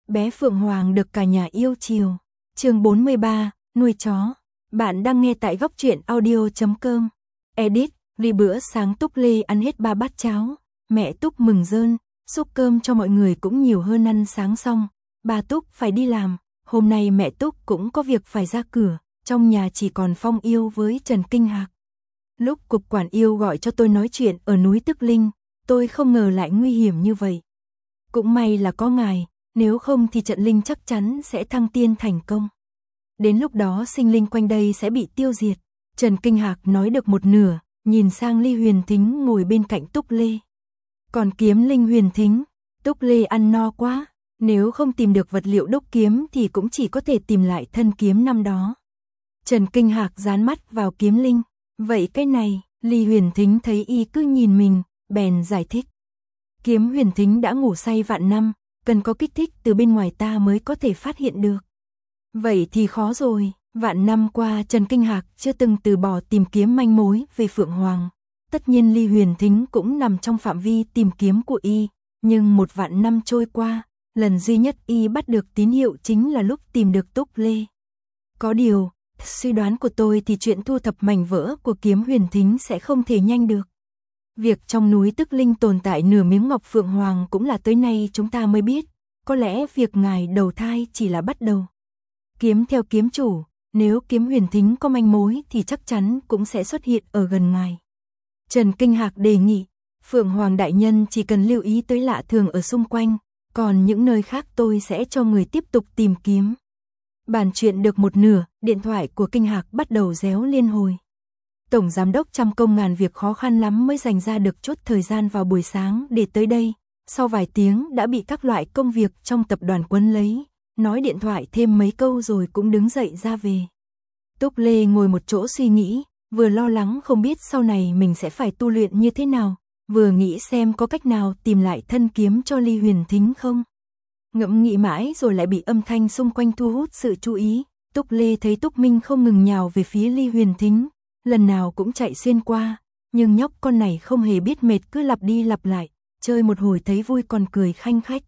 bé Phượng Hoàng được cả nhà yêu chiều. Chương 43, nuôi chó. Bạn đang nghe tại góc truyện audio.com. Edit, vì bữa sáng Túc Lê ăn hết 3 bát cháo, mẹ Túc mừng rơn, xúc cơm cho mọi người cũng nhiều hơn ăn sáng xong. Bà Túc phải đi làm, hôm nay mẹ Túc cũng có việc phải ra cửa, trong nhà chỉ còn Phong Yêu với Trần Kinh Hạc. Lúc cục quản yêu gọi cho tôi nói chuyện ở núi Tức Linh, tôi không ngờ lại nguy hiểm như vậy. Cũng may là có ngài, nếu không thì trận linh chắc chắn sẽ thăng tiên thành công. Đến lúc đó sinh linh quanh đây sẽ bị tiêu diệt. Trần Kinh Hạc nói được một nửa, nhìn sang Ly Huyền Thính ngồi bên cạnh Túc Lê. Còn kiếm linh Huyền Thính, Túc Lê ăn no quá, nếu không tìm được vật liệu đúc kiếm thì cũng chỉ có thể tìm lại thân kiếm năm đó. Trần Kinh Hạc dán mắt vào kiếm linh, vậy cái này, Ly Huyền Thính thấy y cứ nhìn mình, bèn giải thích. Kiếm Huyền Thính đã ngủ say vạn năm, cần có kích thích từ bên ngoài ta mới có thể phát hiện được. Vậy thì khó rồi, vạn năm qua Trần Kinh Hạc chưa từng từ bỏ tìm kiếm manh mối về Phượng Hoàng. Tất nhiên Ly Huyền Thính cũng nằm trong phạm vi tìm kiếm của y, nhưng một vạn năm trôi qua, lần duy nhất y bắt được tín hiệu chính là lúc tìm được Túc Lê. Có điều, suy đoán của tôi thì chuyện thu thập mảnh vỡ của kiếm Huyền Thính sẽ không thể nhanh được. Việc trong núi Tức Linh tồn tại nửa miếng ngọc Phượng Hoàng cũng là tới nay chúng ta mới biết, có lẽ việc ngài đầu thai chỉ là bắt đầu. Kiếm theo kiếm chủ, nếu kiếm Huyền Thính có manh mối thì chắc chắn cũng sẽ xuất hiện ở gần ngài. Trần Kinh Hạc đề nghị, Phượng Hoàng đại nhân chỉ cần lưu ý tới lạ thường ở xung quanh, còn những nơi khác tôi sẽ cho người tiếp tục tìm kiếm. Bàn chuyện được một nửa, điện thoại của Kinh Hạc bắt đầu réo liên hồi. Tổng giám đốc trăm công ngàn việc khó khăn lắm mới dành ra được chút thời gian vào buổi sáng để tới đây, sau vài tiếng đã bị các loại công việc trong tập đoàn quấn lấy, nói điện thoại thêm mấy câu rồi cũng đứng dậy ra về. Túc Lê ngồi một chỗ suy nghĩ, vừa lo lắng không biết sau này mình sẽ phải tu luyện như thế nào, vừa nghĩ xem có cách nào tìm lại thân kiếm cho Ly Huyền Thính không. Ngẫm nghĩ mãi rồi lại bị âm thanh xung quanh thu hút sự chú ý. Túc Lê thấy Túc Minh không ngừng nhào về phía Ly Huyền Thính, lần nào cũng chạy xuyên qua, nhưng nhóc con này không hề biết mệt cứ lặp đi lặp lại, chơi một hồi thấy vui còn cười khanh khách.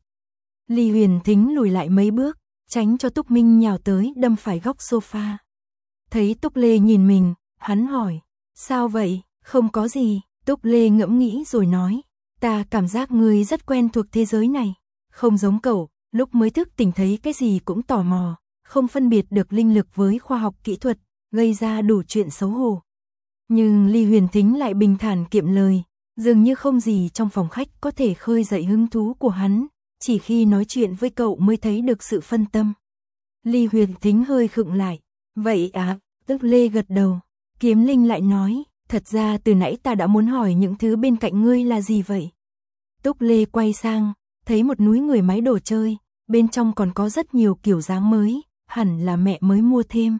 Ly Huyền Thính lùi lại mấy bước, tránh cho Túc Minh nhào tới đâm phải góc sofa. Thấy Túc Lê nhìn mình, hắn hỏi, sao vậy, không có gì. Túc Lê ngẫm nghĩ rồi nói, ta cảm giác ngươi rất quen thuộc thế giới này, không giống cậu, lúc mới thức tỉnh thấy cái gì cũng tò mò, không phân biệt được linh lực với khoa học kỹ thuật, gây ra đủ chuyện xấu hổ. Nhưng Ly Huyền Thính lại bình thản kiệm lời, dường như không gì trong phòng khách có thể khơi dậy hứng thú của hắn, chỉ khi nói chuyện với cậu mới thấy được sự phân tâm. Ly Huyền Thính hơi khựng lại, vậy à, Túc Lê gật đầu, kiếm linh lại nói, thật ra từ nãy ta đã muốn hỏi những thứ bên cạnh ngươi là gì vậy. Túc Lê quay sang, thấy một núi người máy đồ chơi, bên trong còn có rất nhiều kiểu dáng mới, hẳn là mẹ mới mua thêm.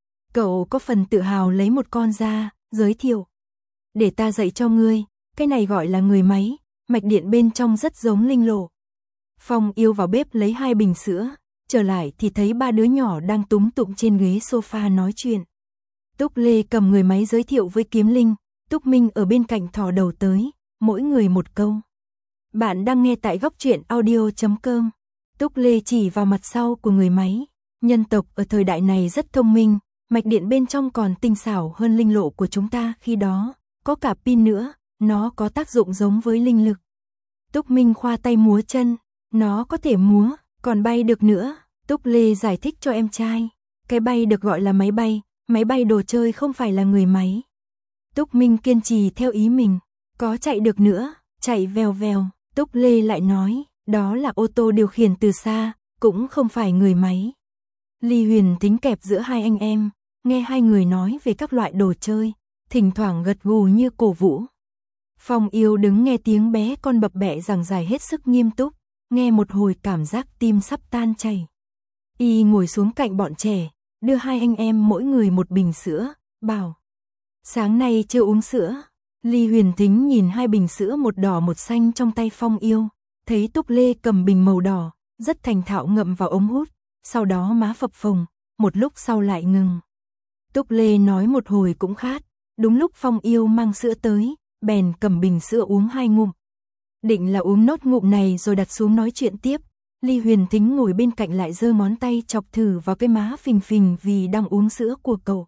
Cậu có phần tự hào lấy một con ra, giới thiệu. Để ta dạy cho ngươi, cái này gọi là người máy, mạch điện bên trong rất giống linh lộ. Phong Yêu vào bếp lấy 2 bình sữa, trở lại thì thấy 3 đứa nhỏ đang túm tụm trên ghế sofa nói chuyện. Túc Lê cầm người máy giới thiệu với kiếm linh, Túc Minh ở bên cạnh thò đầu tới, mỗi người một câu. Bạn đang nghe tại góc truyện audio.com. Túc Lê chỉ vào mặt sau của người máy, nhân tộc ở thời đại này rất thông minh, mạch điện bên trong còn tinh xảo hơn linh lộ của chúng ta khi đó, có cả pin nữa, nó có tác dụng giống với linh lực. Túc Minh khoa tay múa chân, nó có thể múa, còn bay được nữa. Túc Lê giải thích cho em trai, cái bay được gọi là máy bay đồ chơi không phải là người máy. Túc Minh kiên trì theo ý mình, có chạy được nữa, chạy vèo vèo. Túc Lê lại nói, đó là ô tô điều khiển từ xa, cũng không phải người máy. Ly Huyền Thính kẹp giữa hai anh em, nghe hai người nói về các loại đồ chơi, thỉnh thoảng gật gù như cổ vũ. Phong Yêu đứng nghe tiếng bé con bập bẹ giảng giải hết sức nghiêm túc, nghe một hồi cảm giác tim sắp tan chảy. Y ngồi xuống cạnh bọn trẻ, đưa hai anh em mỗi người một bình sữa, bảo, sáng nay chưa uống sữa. Ly Huyền Thính nhìn 2 bình sữa một đỏ một xanh trong tay Phong Yêu, thấy Túc Lê cầm bình màu đỏ, rất thành thạo ngậm vào ống hút, sau đó má phập phồng, một lúc sau lại ngừng. Túc Lê nói một hồi cũng khát, đúng lúc Phong Yêu mang sữa tới, bèn cầm bình sữa uống 2 ngụm. Định là uống nốt ngụm này rồi đặt xuống nói chuyện tiếp, Ly Huyền Thính ngồi bên cạnh lại giơ ngón tay chọc thử vào cái má phình phình vì đang uống sữa của cậu.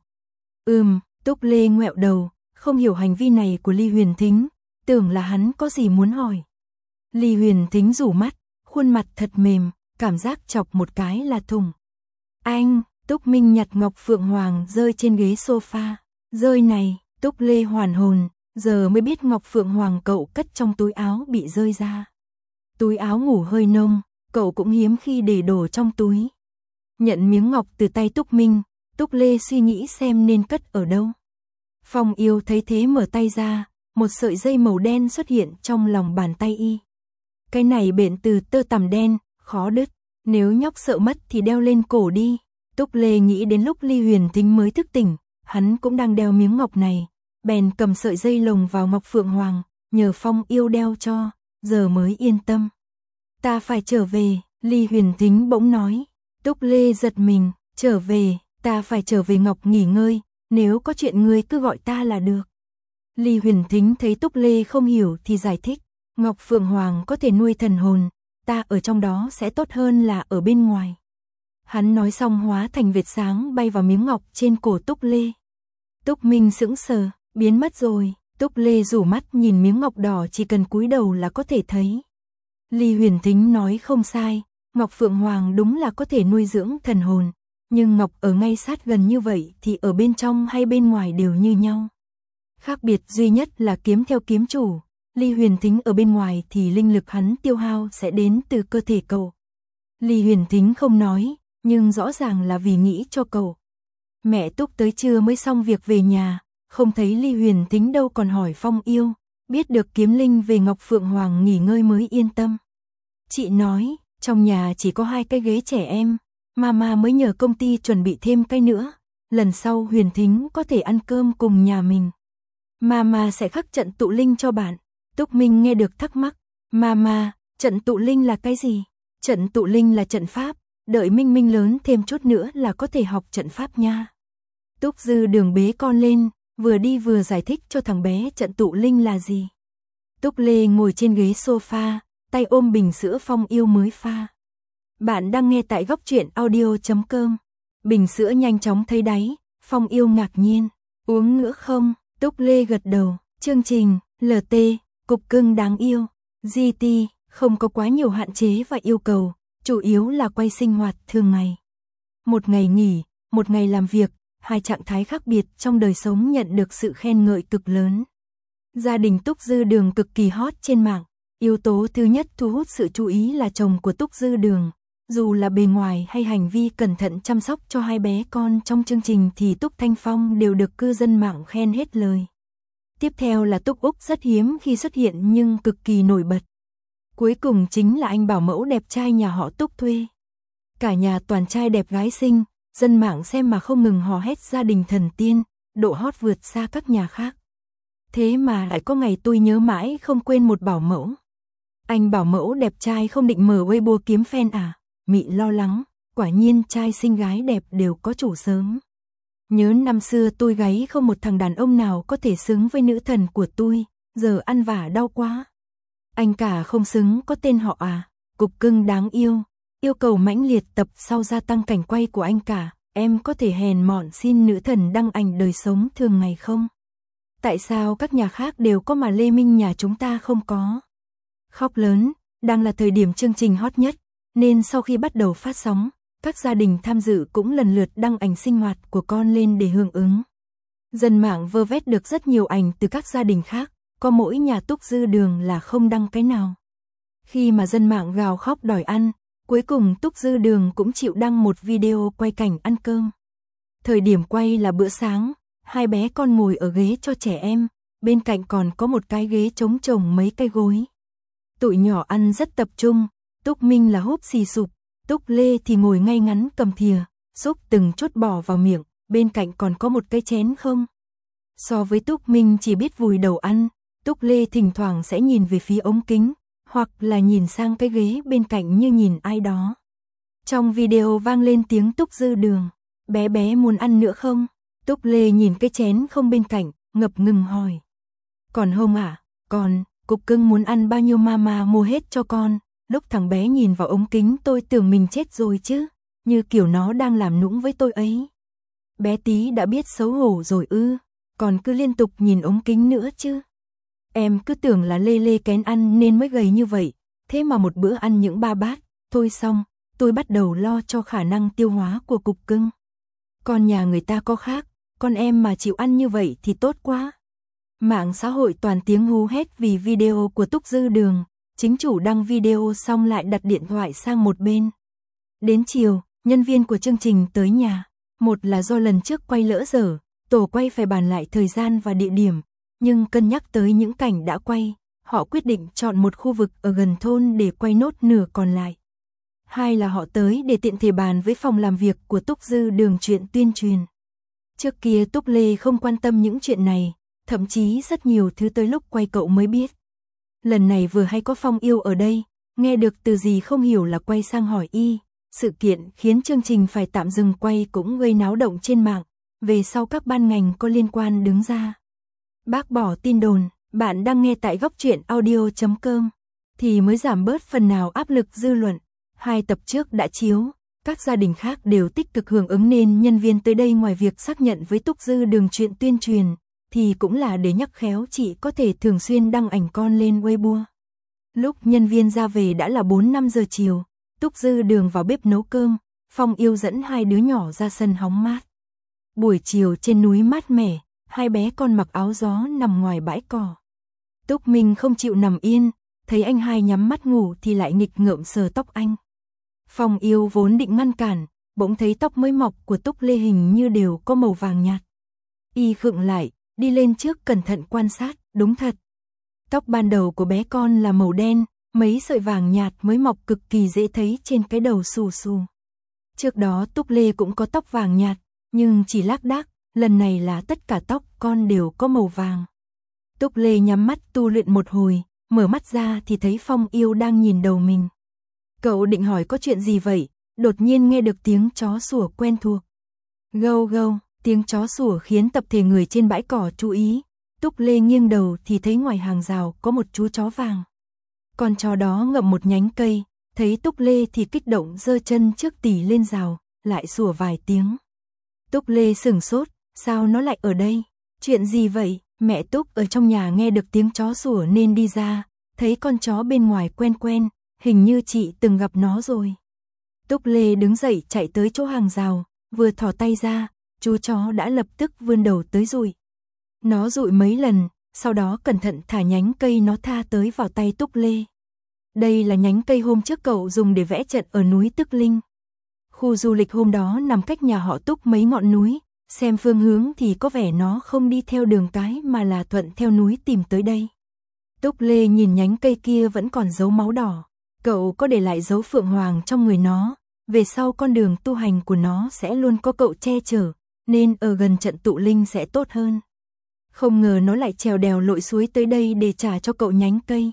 Túc Lê ngoẹo đầu, không hiểu hành vi này của Ly Huyền Thính, tưởng là hắn có gì muốn hỏi. Ly Huyền Thính rủ mắt, khuôn mặt thật mềm, cảm giác chọc một cái là thùng. Anh, Túc Minh nhặt ngọc phượng hoàng rơi trên ghế sofa. Rơi này, Túc Lê hoàn hồn, giờ mới biết ngọc phượng hoàng cậu cất trong túi áo bị rơi ra. Túi áo ngủ hơi nông, cậu cũng hiếm khi để đồ trong túi. Nhận miếng ngọc từ tay Túc Minh, Túc Lê suy nghĩ xem nên cất ở đâu. Phong Yêu thấy thế mở tay ra, một sợi dây màu đen xuất hiện trong lòng bàn tay y. Cái này bện từ tơ tằm đen, khó đứt, nếu nhóc sợ mất thì đeo lên cổ đi. Túc Lê nghĩ đến lúc Ly Huyền Thính mới thức tỉnh, hắn cũng đang đeo miếng ngọc này, bèn cầm sợi dây lồng vào ngọc phượng hoàng, nhờ Phong Yêu đeo cho, giờ mới yên tâm. Ta phải trở về, Ly Huyền Thính bỗng nói. Túc Lê giật mình, trở về, ta phải trở về Ngọc nghỉ ngơi, nếu có chuyện ngươi cứ gọi ta là được. Ly Huyền Thính thấy Túc Lê không hiểu thì giải thích, Ngọc Phượng Hoàng có thể nuôi thần hồn, ta ở trong đó sẽ tốt hơn là ở bên ngoài. Hắn nói xong hóa thành vệt sáng bay vào miếng ngọc trên cổ Túc Lê. Túc Minh sững sờ, biến mất rồi. Túc Lê rủ mắt nhìn miếng ngọc đỏ chỉ cần cúi đầu là có thể thấy. Ly Huyền Thính nói không sai, Ngọc Phượng Hoàng đúng là có thể nuôi dưỡng thần hồn, nhưng ngọc ở ngay sát gần như vậy thì ở bên trong hay bên ngoài đều như nhau. Khác biệt duy nhất là kiếm theo kiếm chủ, Ly Huyền Thính ở bên ngoài thì linh lực hắn tiêu hao sẽ đến từ cơ thể cậu. Ly Huyền Thính không nói, nhưng rõ ràng là vì nghĩ cho cậu. Mẹ Túc tới trưa mới xong việc về nhà, không thấy Ly Huyền Thính đâu còn hỏi Phong Yêu, biết được kiếm linh về Ngọc Phượng Hoàng nghỉ ngơi mới yên tâm. Chị nói, trong nhà chỉ có 2 cái ghế trẻ em, mama mới nhờ công ty chuẩn bị thêm cái nữa, lần sau Huyền Thính có thể ăn cơm cùng nhà mình. Mama sẽ khắc trận tụ linh cho bạn. Túc Minh nghe được thắc mắc, mama, trận tụ linh là cái gì? Trận tụ linh là trận pháp, đợi Minh Minh lớn thêm chút nữa là có thể học trận pháp nha. Túc Dư Đường bế con lên, vừa đi vừa giải thích cho thằng bé trận tụ linh là gì. Túc Lê ngồi trên ghế sofa, tay ôm bình sữa Phong Yêu mới pha. Bạn đang nghe tại góc truyện audio.com. Bình sữa nhanh chóng thấy đáy, Phong Yêu ngạc nhiên. Uống nữa không? Túc Lê gật đầu. Chương trình, LT, cục cưng đáng yêu. GT, không có quá nhiều hạn chế và yêu cầu, chủ yếu là quay sinh hoạt thường ngày. Một ngày nghỉ, một ngày làm việc, 2 trạng thái khác biệt trong đời sống nhận được sự khen ngợi cực lớn. Gia đình Túc Dư Đường cực kỳ hot trên mạng. Yếu tố thứ nhất thu hút sự chú ý là chồng của Túc Dư Đường. Dù là bề ngoài hay hành vi cẩn thận chăm sóc cho 2 bé con trong chương trình thì Túc Thanh Phong đều được cư dân mạng khen hết lời. Tiếp theo là Túc Úc rất hiếm khi xuất hiện nhưng cực kỳ nổi bật. Cuối cùng chính là anh bảo mẫu đẹp trai nhà họ Túc thuê. Cả nhà toàn trai đẹp gái xinh, dân mạng xem mà không ngừng hò hét gia đình thần tiên, độ hot vượt xa các nhà khác. Thế mà lại có ngày tôi nhớ mãi không quên một bảo mẫu. Anh bảo mẫu đẹp trai không định mở Weibo kiếm fan à? Mị lo lắng, quả nhiên trai xinh gái đẹp đều có chủ sớm. Nhớ năm xưa tôi gáy không một thằng đàn ông nào có thể xứng với nữ thần của tôi, giờ ăn vả đau quá. Anh cả không xứng có tên họ à? Cục cưng đáng yêu. Yêu cầu mãnh liệt tập sau gia tăng cảnh quay của anh cả, em có thể hèn mọn xin nữ thần đăng ảnh đời sống thường ngày không? Tại sao các nhà khác đều có mà Lê Minh nhà chúng ta không có? Khóc lớn, đang là thời điểm chương trình hot nhất, nên sau khi bắt đầu phát sóng, các gia đình tham dự cũng lần lượt đăng ảnh sinh hoạt của con lên để hưởng ứng. Dân mạng vơ vét được rất nhiều ảnh từ các gia đình khác, có mỗi nhà Túc Dư Đường là không đăng cái nào. Khi mà dân mạng gào khóc đòi ăn, cuối cùng Túc Dư Đường cũng chịu đăng một video quay cảnh ăn cơm. Thời điểm quay là bữa sáng, 2 bé con ngồi ở ghế cho trẻ em, bên cạnh còn có một cái ghế trống chồng mấy cái gối. Tụi nhỏ ăn rất tập trung, Túc Minh là húp xì sụp, Túc Lê thì ngồi ngay ngắn cầm thìa, xúc từng chút bỏ vào miệng, bên cạnh còn có một cái chén không. So với Túc Minh chỉ biết vùi đầu ăn, Túc Lê thỉnh thoảng sẽ nhìn về phía ống kính, hoặc là nhìn sang cái ghế bên cạnh như nhìn ai đó. Trong video vang lên tiếng Túc Dư Đường, bé bé muốn ăn nữa không? Túc Lê nhìn cái chén không bên cạnh, ngập ngừng hỏi. Còn không à? Còn, cục cưng muốn ăn bao nhiêu mama mua hết cho con, Lúc thằng bé nhìn vào ống kính tôi tưởng mình chết rồi chứ, như kiểu nó đang làm nũng với tôi ấy. Bé tí đã biết xấu hổ rồi ư, còn cứ liên tục nhìn ống kính nữa chứ. Em cứ tưởng là lê lê kén ăn nên mới gầy như vậy, thế mà một bữa ăn những 3 bát, thôi xong, tôi bắt đầu lo cho khả năng tiêu hóa của cục cưng. Con nhà người ta có khác, con em mà chịu ăn như vậy thì tốt quá. Mạng xã hội toàn tiếng hú hét vì video của Túc Dư Đường, chính chủ đăng video xong lại đặt điện thoại sang một bên. Đến chiều, nhân viên của chương trình tới nhà, một là do lần trước quay lỡ dở, tổ quay phải bàn lại thời gian và địa điểm, nhưng cân nhắc tới những cảnh đã quay, họ quyết định chọn một khu vực ở gần thôn để quay nốt nửa còn lại. Hai là họ tới để tiện thể bàn với phòng làm việc của Túc Dư Đường chuyện tuyên truyền. Trước kia Túc Lê không quan tâm những chuyện này, thậm chí rất nhiều thứ tới lúc quay cậu mới biết. Lần này vừa hay có Phong Yêu ở đây, nghe được từ gì không hiểu là quay sang hỏi y. Sự kiện khiến chương trình phải tạm dừng quay cũng gây náo động trên mạng, về sau các ban ngành có liên quan đứng ra bác bỏ tin đồn. Bạn đang nghe tại góc truyện audio.com thì mới giảm bớt phần nào áp lực dư luận. 2 tập trước đã chiếu, các gia đình khác đều tích cực hưởng ứng nên nhân viên tới đây ngoài việc xác nhận với Túc Dư Đường chuyện tuyên truyền, thì cũng là để nhắc khéo chị có thể thường xuyên đăng ảnh con lên Weibo. Lúc nhân viên ra về đã là 4-5 giờ chiều, Túc Dư Đường vào bếp nấu cơm, Phong Yêu dẫn 2 đứa nhỏ ra sân hóng mát. Buổi chiều trên núi mát mẻ, 2 bé con mặc áo gió nằm ngoài bãi cỏ. Túc Minh không chịu nằm yên, thấy anh hai nhắm mắt ngủ thì lại nghịch ngợm sờ tóc anh. Phong Yêu vốn định ngăn cản, bỗng thấy tóc mới mọc của Túc Lê hình như đều có màu vàng nhạt. Y khựng lại, đi lên trước cẩn thận quan sát, đúng thật. Tóc ban đầu của bé con là màu đen, mấy sợi vàng nhạt mới mọc cực kỳ dễ thấy trên cái đầu xù xù. Trước đó Túc Lê cũng có tóc vàng nhạt, nhưng chỉ lác đác, lần này là tất cả tóc con đều có màu vàng. Túc Lê nhắm mắt tu luyện một hồi, mở mắt ra thì thấy Phong Yêu đang nhìn đầu mình. Cậu định hỏi có chuyện gì vậy, đột nhiên nghe được tiếng chó sủa quen thuộc. Gâu gâu, tiếng chó sủa khiến tập thể người trên bãi cỏ chú ý. Túc Lê nghiêng đầu thì thấy ngoài hàng rào có một chú chó vàng. Con chó đó ngậm một nhánh cây, thấy Túc Lê thì kích động giơ chân trước tỉ lên rào, lại sủa vài tiếng. Túc Lê sửng sốt, sao nó lại ở đây? Chuyện gì vậy? Mẹ Túc ở trong nhà nghe được tiếng chó sủa nên đi ra, thấy con chó bên ngoài quen quen, hình như chị từng gặp nó rồi. Túc Lê đứng dậy chạy tới chỗ hàng rào, vừa thò tay ra, chú chó đã lập tức vươn đầu tới dụi. Nó dụi mấy lần, sau đó cẩn thận thả nhánh cây nó tha tới vào tay Túc Lê. Đây là nhánh cây hôm trước cậu dùng để vẽ trận ở núi Tức Linh. Khu du lịch hôm đó nằm cách nhà họ Túc mấy ngọn núi, xem phương hướng thì có vẻ nó không đi theo đường cái mà là thuận theo núi tìm tới đây. Túc Lê nhìn nhánh cây kia vẫn còn dấu máu đỏ, cậu có để lại dấu phượng hoàng trong người nó, về sau con đường tu hành của nó sẽ luôn có cậu che chở, nên ở gần trận tụ linh sẽ tốt hơn. Không ngờ nó lại trèo đèo lội suối tới đây để trả cho cậu nhánh cây.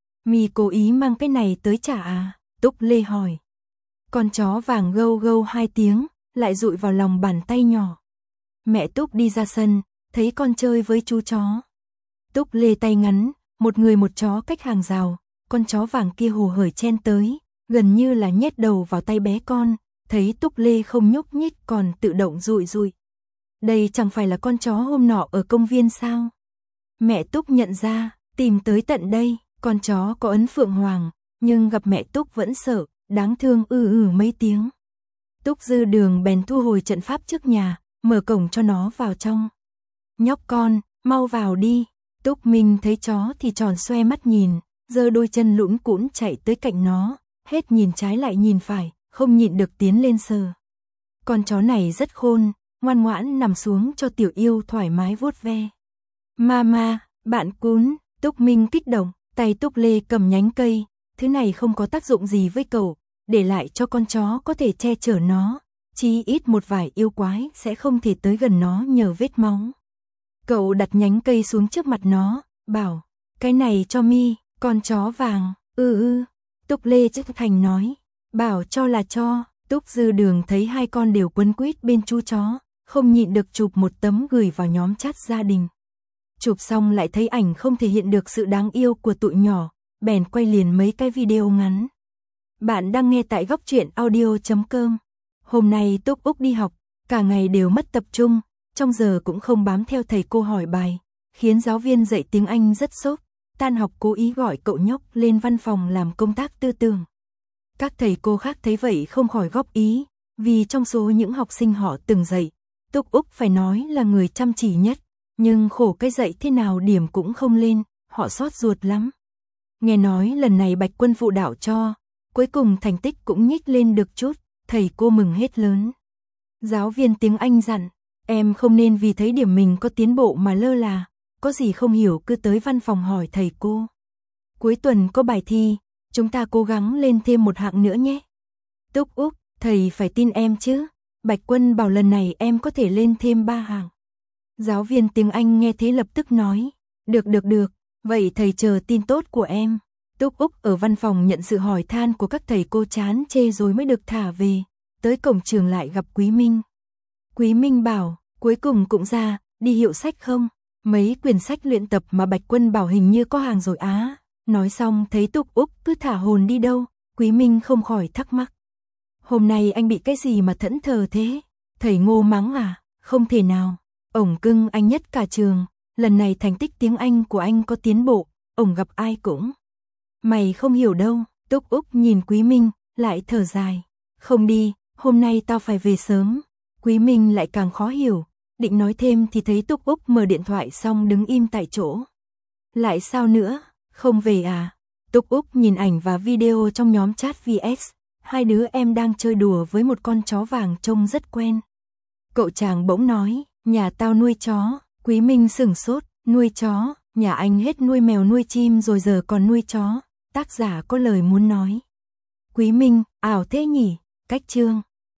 Mì cố ý mang cái này tới trả à? Túc Lê hỏi. Con chó vàng gâu gâu 2 tiếng, lại dụi vào lòng bàn tay nhỏ. Mẹ Túc đi ra sân, thấy con chơi với chú chó. Túc Lê tay ngắn, một người một chó cách hàng rào, con chó vàng kia hồ hởi chen tới, gần như là nhét đầu vào tay bé con, thấy Túc Lê không nhúc nhích còn tự động dụi dụi. Đây chẳng phải là con chó hôm nọ ở công viên sao? Mẹ Túc nhận ra, tìm tới tận đây, con chó có ấn phượng hoàng, nhưng gặp mẹ Túc vẫn sợ, đáng thương mấy tiếng. Túc Dư Đường bèn thu hồi trận pháp trước nhà, mở cổng cho nó vào trong. Nhóc con, mau vào đi. Túc Minh thấy chó thì tròn xoe mắt nhìn, giơ đôi chân lũn cũn chạy tới cạnh nó, hết nhìn trái lại nhìn phải, không nhịn được tiến lên sờ. Con chó này rất khôn, ngoan ngoãn nằm xuống cho Tiểu Yêu thoải mái vuốt ve. Mama, bạn cún. Túc Minh kích động, tay Túc Lê cầm nhánh cây, thứ này không có tác dụng gì với cậu, để lại cho con chó có thể che chở nó, chí ít một vài yêu quái sẽ không thể tới gần nó nhờ vết máu. Cậu đặt nhánh cây xuống trước mặt nó, bảo, cái này cho mi, con chó vàng. Túc Lê chân thành nói, bảo cho là cho. Túc Dư Đường thấy 2 con đều quấn quýt bên chú chó, không nhịn được chụp một tấm gửi vào nhóm chat gia đình. Chụp xong lại thấy ảnh không thể hiện được sự đáng yêu của tụi nhỏ, bèn quay liền mấy cái video ngắn. Bạn đang nghe tại góc truyện audio.com. Hôm nay Túc Úc đi học, cả ngày đều mất tập trung, trong giờ cũng không bám theo thầy cô hỏi bài, khiến giáo viên dạy tiếng Anh rất sốt. Tan học cố ý gọi cậu nhóc lên văn phòng làm công tác tư tưởng. Các thầy cô khác thấy vậy không khỏi góp ý, vì trong số những học sinh họ từng dạy, Túc Úc phải nói là người chăm chỉ nhất, nhưng khổ cái dạy thế nào điểm cũng không lên, họ xót ruột lắm. Nghe nói lần này Bạch Quân phụ đạo cho, cuối cùng thành tích cũng nhích lên được chút, thầy cô mừng hết lớn. Giáo viên tiếng Anh dặn, em không nên vì thấy điểm mình có tiến bộ mà lơ là, có gì không hiểu cứ tới văn phòng hỏi thầy cô. Cuối tuần có bài thi, chúng ta cố gắng lên thêm một hạng nữa nhé. Túc Úc, thầy phải tin em chứ, Bạch Quân bảo lần này em có thể lên thêm 3 hạng. Giáo viên tiếng Anh nghe thế lập tức nói, được, vậy thầy chờ tin tốt của em. Túc Úc ở văn phòng nhận sự hỏi than của các thầy cô chán chê rồi mới được thả về, tới cổng trường lại gặp Quý Minh. Quý Minh bảo, cuối cùng cũng ra, đi hiệu sách không? Mấy quyển sách luyện tập mà Bạch Quân bảo hình như có hàng rồi á. Nói xong thấy Túc Úc cứ thả hồn đi đâu, Quý Minh không khỏi thắc mắc. Hôm nay anh bị cái gì mà thẫn thờ thế? Thầy Ngô mắng à? Không thể nào. Ổng cưng anh nhất cả trường, lần này thành tích tiếng Anh của anh có tiến bộ, ổng gặp ai cũng. Mày không hiểu đâu, Túc Úc nhìn Quý Minh, lại thở dài. Không đi, hôm nay tao phải về sớm. Quý Minh lại càng khó hiểu, định nói thêm thì thấy Túc Úc mở điện thoại xong đứng im tại chỗ. Lại sao nữa, không về à? Túc Úc nhìn ảnh và video trong nhóm chat VX, hai đứa em đang chơi đùa với một con chó vàng trông rất quen. Cậu chàng bỗng nói, nhà tao nuôi chó. Quý Minh sửng sốt, nuôi chó, nhà anh hết nuôi mèo nuôi chim rồi giờ còn nuôi chó. Tác giả có lời muốn nói. Quý Minh, ảo thế nhỉ, cách chương.